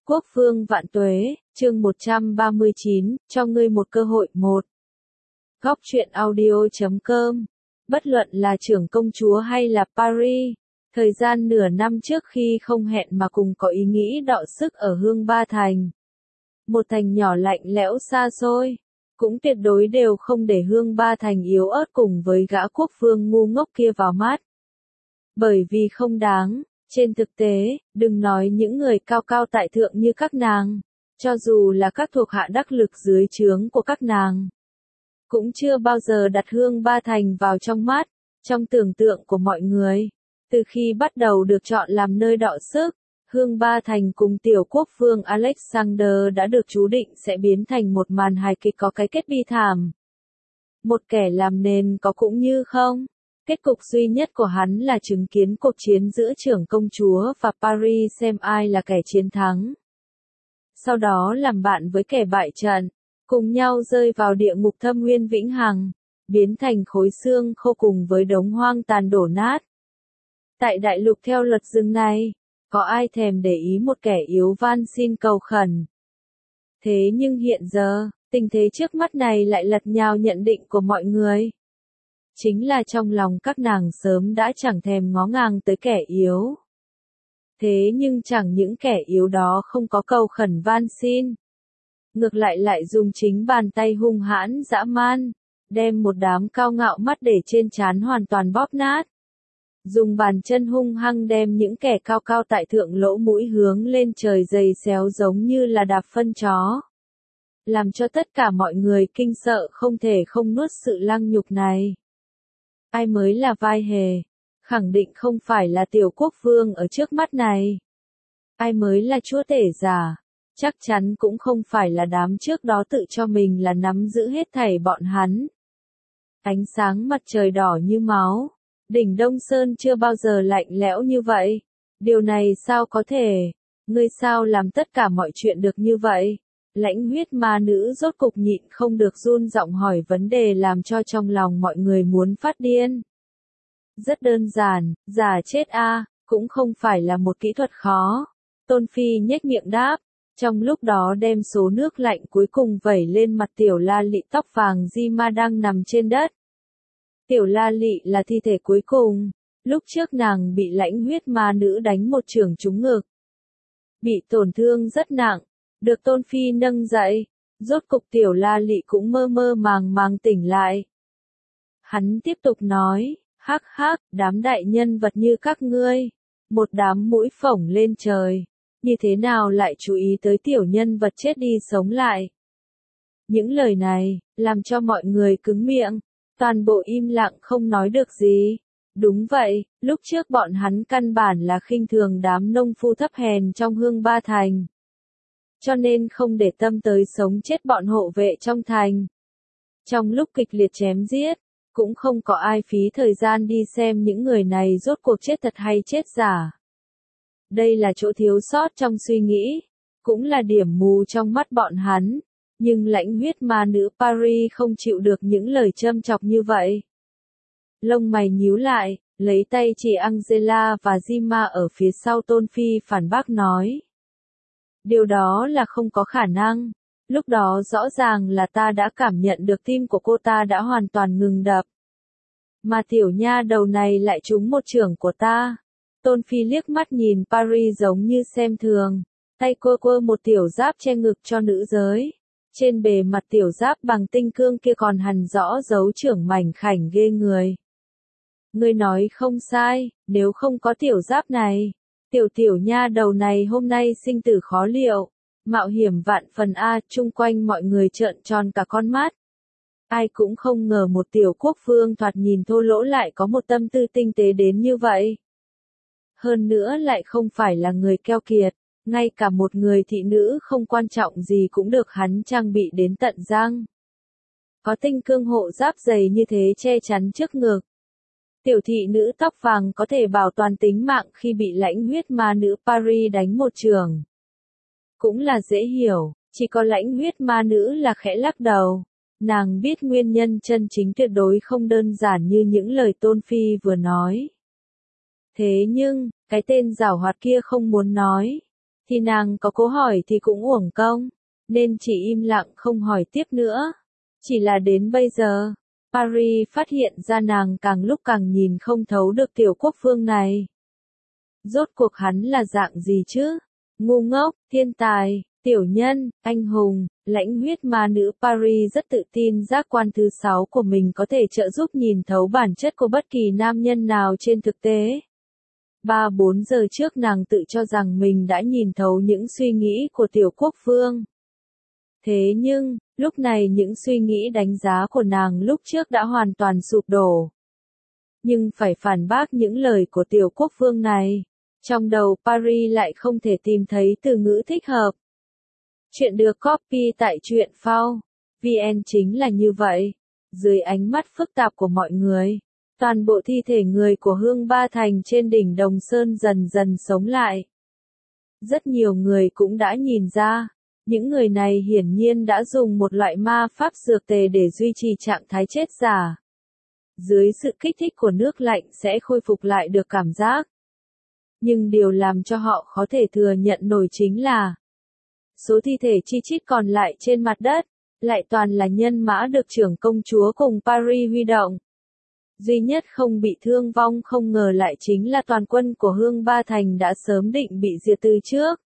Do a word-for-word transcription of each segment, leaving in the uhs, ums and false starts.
Quốc vương vạn tuế, chương một trăm ba mươi chín, cho ngươi một cơ hội. Một. Góc truyện audio chấm com. Bất luận là trưởng công chúa hay là Paris, thời gian nửa năm trước khi không hẹn mà cùng có ý nghĩ đọ sức ở Hương Ba Thành. Một thành nhỏ lạnh lẽo xa xôi, cũng tuyệt đối đều không để Hương Ba Thành yếu ớt cùng với gã quốc vương ngu ngốc kia vào mắt. Bởi vì không đáng. Trên thực tế, đừng nói những người cao cao tại thượng như các nàng, cho dù là các thuộc hạ đắc lực dưới trướng của các nàng, cũng chưa bao giờ đặt Hương Ba Thành vào trong mắt, trong tưởng tượng của mọi người. Từ khi bắt đầu được chọn làm nơi đọ sức, Hương Ba Thành cùng tiểu quốc vương Alexander đã được chú định sẽ biến thành một màn hài kịch có cái kết bi thảm. Một kẻ làm nền có cũng như không. Kết cục duy nhất của hắn là chứng kiến cuộc chiến giữa trưởng công chúa và Paris xem ai là kẻ chiến thắng. Sau đó làm bạn với kẻ bại trận, cùng nhau rơi vào địa ngục thâm nguyên vĩnh hằng, biến thành khối xương khô cùng với đống hoang tàn đổ nát. Tại đại lục theo luật rừng này, có ai thèm để ý một kẻ yếu van xin cầu khẩn. Thế nhưng hiện giờ, tình thế trước mắt này lại lật nhào nhận định của mọi người. Chính là trong lòng các nàng sớm đã chẳng thèm ngó ngàng tới kẻ yếu. Thế nhưng chẳng những kẻ yếu đó không có cầu khẩn van xin. Ngược lại lại dùng chính bàn tay hung hãn dã man, đem một đám cao ngạo mắt để trên trán hoàn toàn bóp nát. Dùng bàn chân hung hăng đem những kẻ cao cao tại thượng lỗ mũi hướng lên trời giày xéo giống như là đạp phân chó. Làm cho tất cả mọi người kinh sợ không thể không nuốt sự lăng nhục này. Ai mới là vai hề? Khẳng định không phải là tiểu quốc vương ở trước mắt này. Ai mới là chúa tể giả? Chắc chắn cũng không phải là đám trước đó tự cho mình là nắm giữ hết thảy bọn hắn. Ánh sáng mặt trời đỏ như máu. Đỉnh Đông Sơn chưa bao giờ lạnh lẽo như vậy. Điều này sao có thể? Ngươi sao làm tất cả mọi chuyện được như vậy? Lãnh huyết ma nữ rốt cục nhịn không được run giọng hỏi vấn đề làm cho trong lòng mọi người muốn phát điên. Rất đơn giản, giả chết a, cũng không phải là một kỹ thuật khó. Tôn Phi nhếch miệng đáp, trong lúc đó đem số nước lạnh cuối cùng vẩy lên mặt tiểu la lị tóc vàng di ma đang nằm trên đất. Tiểu la lị là thi thể cuối cùng, lúc trước nàng bị lãnh huyết ma nữ đánh một chưởng trúng ngực. Bị tổn thương rất nặng. Được Tôn Phi nâng dậy, rốt cục tiểu la lị cũng mơ mơ màng màng tỉnh lại. Hắn tiếp tục nói, hắc hắc, đám đại nhân vật như các ngươi, một đám mũi phổng lên trời, như thế nào lại chú ý tới tiểu nhân vật chết đi sống lại. Những lời này, làm cho mọi người cứng miệng, toàn bộ im lặng không nói được gì. Đúng vậy, lúc trước bọn hắn căn bản là khinh thường đám nông phu thấp hèn trong Hương Ba Thành. Cho nên không để tâm tới sống chết bọn hộ vệ trong thành. Trong lúc kịch liệt chém giết, cũng không có ai phí thời gian đi xem những người này rốt cuộc chết thật hay chết giả. Đây là chỗ thiếu sót trong suy nghĩ, cũng là điểm mù trong mắt bọn hắn, nhưng lãnh huyết ma nữ Paris không chịu được những lời châm chọc như vậy. Lông mày nhíu lại, lấy tay chỉ Angela và Zima ở phía sau Tôn Phi phản bác nói. Điều đó là không có khả năng. Lúc đó rõ ràng là ta đã cảm nhận được tim của cô ta đã hoàn toàn ngừng đập. Mà tiểu nha đầu này lại trúng một chưởng của ta. Tôn Phi liếc mắt nhìn Paris giống như xem thường. Tay quơ quơ một tiểu giáp che ngực cho nữ giới. Trên bề mặt tiểu giáp bằng tinh cương kia còn hằn rõ dấu chưởng mảnh khảnh ghê người. Ngươi nói không sai, nếu không có tiểu giáp này. Tiểu tiểu nha đầu này hôm nay sinh tử khó liệu, mạo hiểm vạn phần a, chung quanh mọi người trợn tròn cả con mắt. Ai cũng không ngờ một tiểu quốc vương thoạt nhìn thô lỗ lại có một tâm tư tinh tế đến như vậy. Hơn nữa lại không phải là người keo kiệt, ngay cả một người thị nữ không quan trọng gì cũng được hắn trang bị đến tận răng. Có tinh cương hộ giáp dày như thế che chắn trước ngực. Tiểu thị nữ tóc vàng có thể bảo toàn tính mạng khi bị lãnh huyết ma nữ Paris đánh một chưởng. Cũng là dễ hiểu, chỉ có lãnh huyết ma nữ là khẽ lắc đầu. Nàng biết nguyên nhân chân chính tuyệt đối không đơn giản như những lời Tôn Phi vừa nói. Thế nhưng, cái tên giảo hoạt kia không muốn nói. thì nàng có cố hỏi thì cũng uổng công, nên chỉ im lặng không hỏi tiếp nữa. Chỉ là đến bây giờ, Paris phát hiện ra nàng càng lúc càng nhìn không thấu được tiểu quốc vương này. Rốt cuộc hắn là dạng gì chứ? Ngu ngốc, thiên tài, tiểu nhân, anh hùng, lãnh huyết ma nữ. Paris rất tự tin giác quan thứ sáu của mình có thể trợ giúp nhìn thấu bản chất của bất kỳ nam nhân nào trên thực tế. Ba bốn giờ trước nàng tự cho rằng mình đã nhìn thấu những suy nghĩ của tiểu quốc vương. Thế nhưng, lúc này những suy nghĩ đánh giá của nàng lúc trước đã hoàn toàn sụp đổ. Nhưng phải phản bác những lời của tiểu quốc vương này. Trong đầu Paris lại không thể tìm thấy từ ngữ thích hợp. Chuyện được copy tại truyện phao chấm vn chính là như vậy. Dưới ánh mắt phức tạp của mọi người, toàn bộ thi thể người của Hương Ba Thành trên đỉnh Đồng Sơn dần dần sống lại. Rất nhiều người cũng đã nhìn ra, những người này hiển nhiên đã dùng một loại ma pháp dược tề để duy trì trạng thái chết giả. Dưới sự kích thích của nước lạnh sẽ khôi phục lại được cảm giác. Nhưng điều làm cho họ khó thể thừa nhận nổi chính là số thi thể chi chít còn lại trên mặt đất, lại toàn là nhân mã được trưởng công chúa cùng Paris huy động. Duy nhất không bị thương vong không ngờ lại chính là toàn quân của Hương Ba Thành đã sớm định bị diệt từ trước.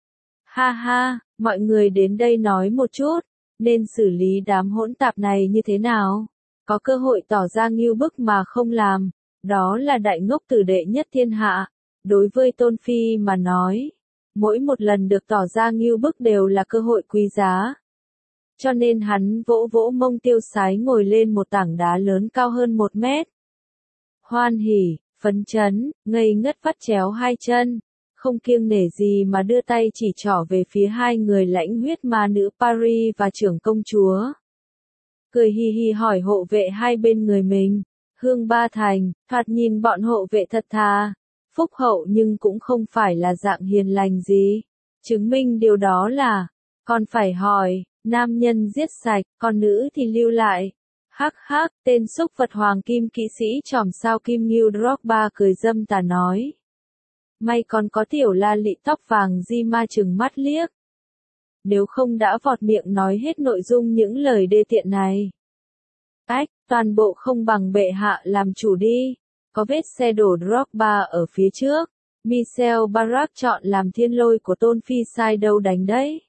Ha ha, mọi người đến đây nói một chút, nên xử lý đám hỗn tạp này như thế nào? Có cơ hội tỏ ra ngưu bức mà không làm, đó là đại ngốc tử đệ nhất thiên hạ. Đối với Tôn Phi mà nói, mỗi một lần được tỏ ra ngưu bức đều là cơ hội quý giá. Cho nên hắn vỗ vỗ mông Tiêu Sái ngồi lên một tảng đá lớn cao hơn một mét. Hoan hỉ, phấn chấn, ngây ngất vắt chéo hai chân, không kiêng nể gì mà đưa tay chỉ trỏ về phía hai người lãnh huyết ma nữ Paris và trưởng công chúa. Cười hi hi hỏi hộ vệ hai bên người mình, Hương Ba Thành, thoạt nhìn bọn hộ vệ thật thà, phúc hậu nhưng cũng không phải là dạng hiền lành gì. Chứng minh điều đó là, còn phải hỏi, nam nhân giết sạch, còn nữ thì lưu lại. Hắc hắc, tên xúc vật hoàng kim kỵ sĩ tròm sao Kim Ngưu Drogba cười dâm tà nói. May còn có tiểu la lị tóc vàng di ma trừng mắt liếc. Nếu không đã vọt miệng nói hết nội dung những lời đê tiện này. Ách, toàn bộ không bằng bệ hạ làm chủ đi. Có vết xe đổ Drogba ở phía trước. Michel Barak chọn làm thiên lôi của Tôn Phi sai đâu đánh đấy.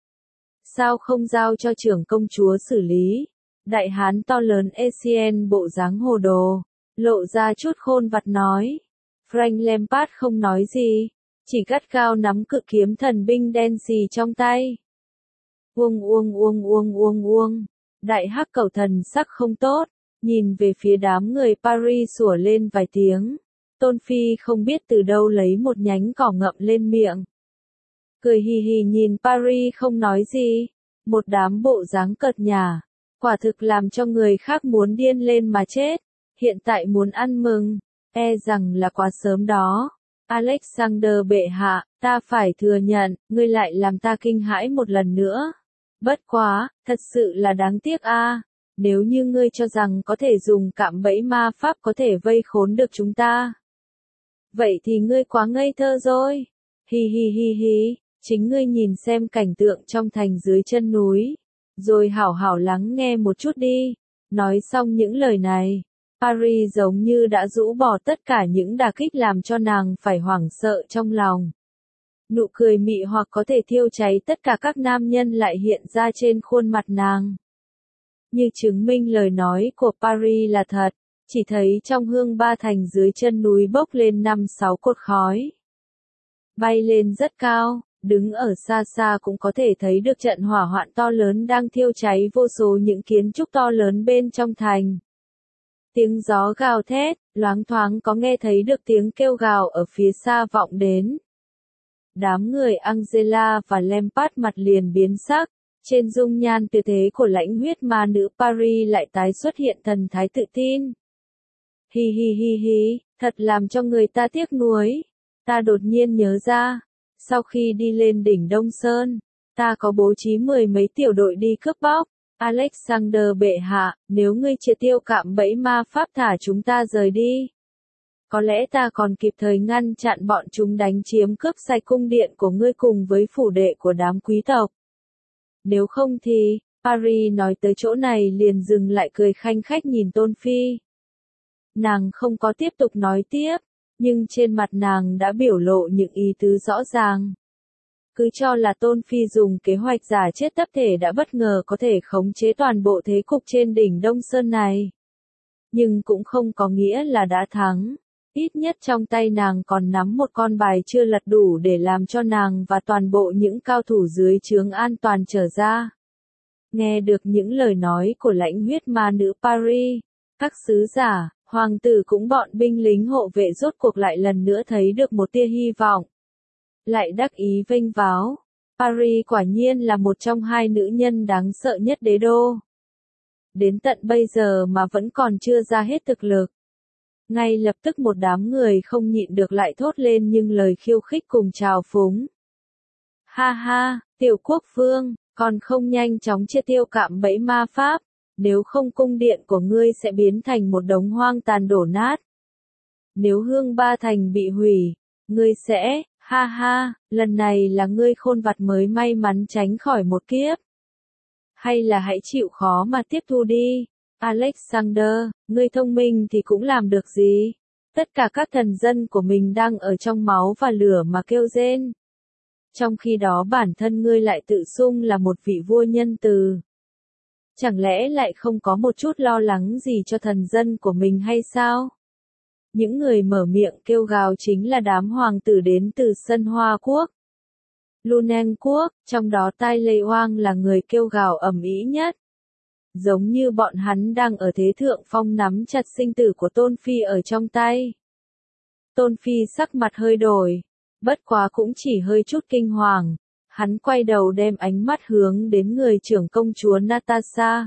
Sao không giao cho trưởng công chúa xử lý? Đại hán to lớn Essien bộ dáng hồ đồ, lộ ra chút khôn vặt nói. Frank Lampard không nói gì, chỉ gắt gao nắm cự kiếm thần binh đen xì trong tay. Uông uông uông uông uông uông, đại hắc cầu thần sắc không tốt, nhìn về phía đám người Paris sủa lên vài tiếng. Tôn Phi không biết từ đâu lấy một nhánh cỏ ngậm lên miệng. Cười hì hì nhìn Paris không nói gì, một đám bộ dáng cợt nhả, quả thực làm cho người khác muốn điên lên mà chết, hiện tại muốn ăn mừng, e rằng là quá sớm đó. Alexander bệ hạ, ta phải thừa nhận, ngươi lại làm ta kinh hãi một lần nữa. Bất quá, thật sự là đáng tiếc a. Nếu như ngươi cho rằng có thể dùng cạm bẫy ma pháp có thể vây khốn được chúng ta, vậy thì ngươi quá ngây thơ rồi. Hi hi hi hi, chính ngươi nhìn xem cảnh tượng trong thành dưới chân núi, rồi hảo hảo lắng nghe một chút đi. Nói xong những lời này, Paris giống như đã rũ bỏ tất cả những đả kích làm cho nàng phải hoảng sợ trong lòng. Nụ cười mị hoặc có thể thiêu cháy tất cả các nam nhân lại hiện ra trên khuôn mặt nàng. Như chứng minh lời nói của Paris là thật, chỉ thấy trong Hương Ba Thành dưới chân núi bốc lên năm sáu cột khói. Bay lên rất cao, đứng ở xa xa cũng có thể thấy được trận hỏa hoạn to lớn đang thiêu cháy vô số những kiến trúc to lớn bên trong thành. Tiếng gió gào thét, loáng thoáng có nghe thấy được tiếng kêu gào ở phía xa vọng đến. Đám người Angela và Lampard mặt liền biến sắc, trên dung nhan tuyệt thế của lãnh huyết ma nữ Paris lại tái xuất hiện thần thái tự tin. Hi hi hi hi, thật làm cho người ta tiếc nuối. Ta đột nhiên nhớ ra, sau khi đi lên đỉnh Đông Sơn, ta có bố trí mười mấy tiểu đội đi cướp bóc. Alexander bệ hạ, nếu ngươi triệt tiêu cạm bẫy ma pháp thả chúng ta rời đi. Có lẽ ta còn kịp thời ngăn chặn bọn chúng đánh chiếm cướp sạch cung điện của ngươi cùng với phủ đệ của đám quý tộc. Nếu không thì, Paris nói tới chỗ này liền dừng lại cười khanh khách nhìn Tôn Phi. Nàng không có tiếp tục nói tiếp, nhưng trên mặt nàng đã biểu lộ những ý tứ rõ ràng. Cứ cho là Tôn Phi dùng kế hoạch giả chết tập thể đã bất ngờ có thể khống chế toàn bộ thế cục trên đỉnh Đông Sơn này. Nhưng cũng không có nghĩa là đã thắng. Ít nhất trong tay nàng còn nắm một con bài chưa lật đủ để làm cho nàng và toàn bộ những cao thủ dưới trướng an toàn trở ra. Nghe được những lời nói của lãnh huyết ma nữ Paris, các sứ giả, hoàng tử cũng bọn binh lính hộ vệ rốt cuộc lại lần nữa thấy được một tia hy vọng. Lại đắc ý vênh váo, Paris quả nhiên là một trong hai nữ nhân đáng sợ nhất đế đô. Đến tận bây giờ mà vẫn còn chưa ra hết thực lực. Ngay lập tức một đám người không nhịn được lại thốt lên những lời khiêu khích cùng trào phúng. Ha ha, tiểu quốc vương, còn không nhanh chóng chia tiêu cạm bẫy ma pháp, nếu không cung điện của ngươi sẽ biến thành một đống hoang tàn đổ nát. Nếu hương ba thành bị hủy, ngươi sẽ, ha ha, lần này là ngươi khôn vặt mới may mắn tránh khỏi một kiếp. Hay là hãy chịu khó mà tiếp thu đi. Alexander, ngươi thông minh thì cũng làm được gì? Tất cả các thần dân của mình đang ở trong máu và lửa mà kêu rên. Trong khi đó bản thân ngươi lại tự xưng là một vị vua nhân từ. Chẳng lẽ lại không có một chút lo lắng gì cho thần dân của mình hay sao? Những người mở miệng kêu gào chính là đám hoàng tử đến từ Sân Hoa Quốc. Lunen Quốc, trong đó Tai Lê Oang là người kêu gào ầm ĩ nhất. Giống như bọn hắn đang ở thế thượng phong nắm chặt sinh tử của Tôn Phi ở trong tay. Tôn Phi sắc mặt hơi đổi, bất quá cũng chỉ hơi chút kinh hoàng, hắn quay đầu đem ánh mắt hướng đến người trưởng công chúa Natasha.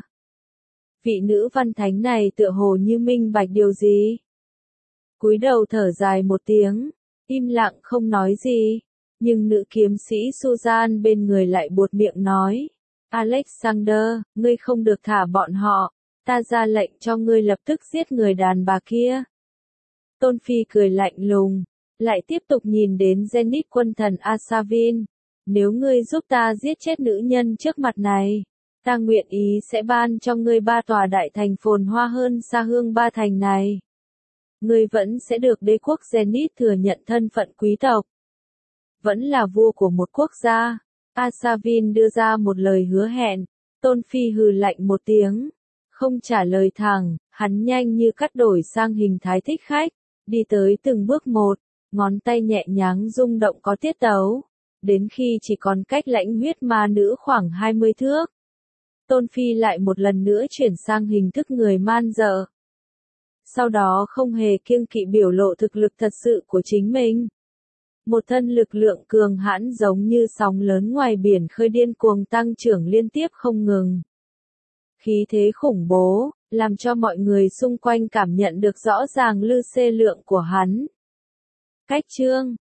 Vị nữ văn thánh này tựa hồ như minh bạch điều gì. Cúi đầu thở dài một tiếng, im lặng không nói gì, nhưng nữ kiếm sĩ Susan bên người lại buột miệng nói. Alexander, ngươi không được thả bọn họ, ta ra lệnh cho ngươi lập tức giết người đàn bà kia. Tôn Phi cười lạnh lùng, lại tiếp tục nhìn đến Zenith quân thần Asavin. Nếu ngươi giúp ta giết chết nữ nhân trước mặt này, ta nguyện ý sẽ ban cho ngươi ba tòa đại thành phồn hoa hơn xa hương ba thành này. Ngươi vẫn sẽ được đế quốc Zenith thừa nhận thân phận quý tộc. Vẫn là vua của một quốc gia. Asavin đưa ra một lời hứa hẹn, Tôn Phi hừ lạnh một tiếng, không trả lời thẳng, hắn nhanh như cắt đổi sang hình thái thích khách, đi tới từng bước một, ngón tay nhẹ nhàng rung động có tiết tấu, đến khi chỉ còn cách lãnh huyết ma nữ khoảng hai mươi thước. Tôn Phi lại một lần nữa chuyển sang hình thức người man dợ. Sau đó không hề kiêng kỵ biểu lộ thực lực thật sự của chính mình. Một thân lực lượng cường hãn giống như sóng lớn ngoài biển khơi điên cuồng tăng trưởng liên tiếp không ngừng. Khí thế khủng bố, làm cho mọi người xung quanh cảm nhận được rõ ràng lư xê lượng của hắn. Cách chương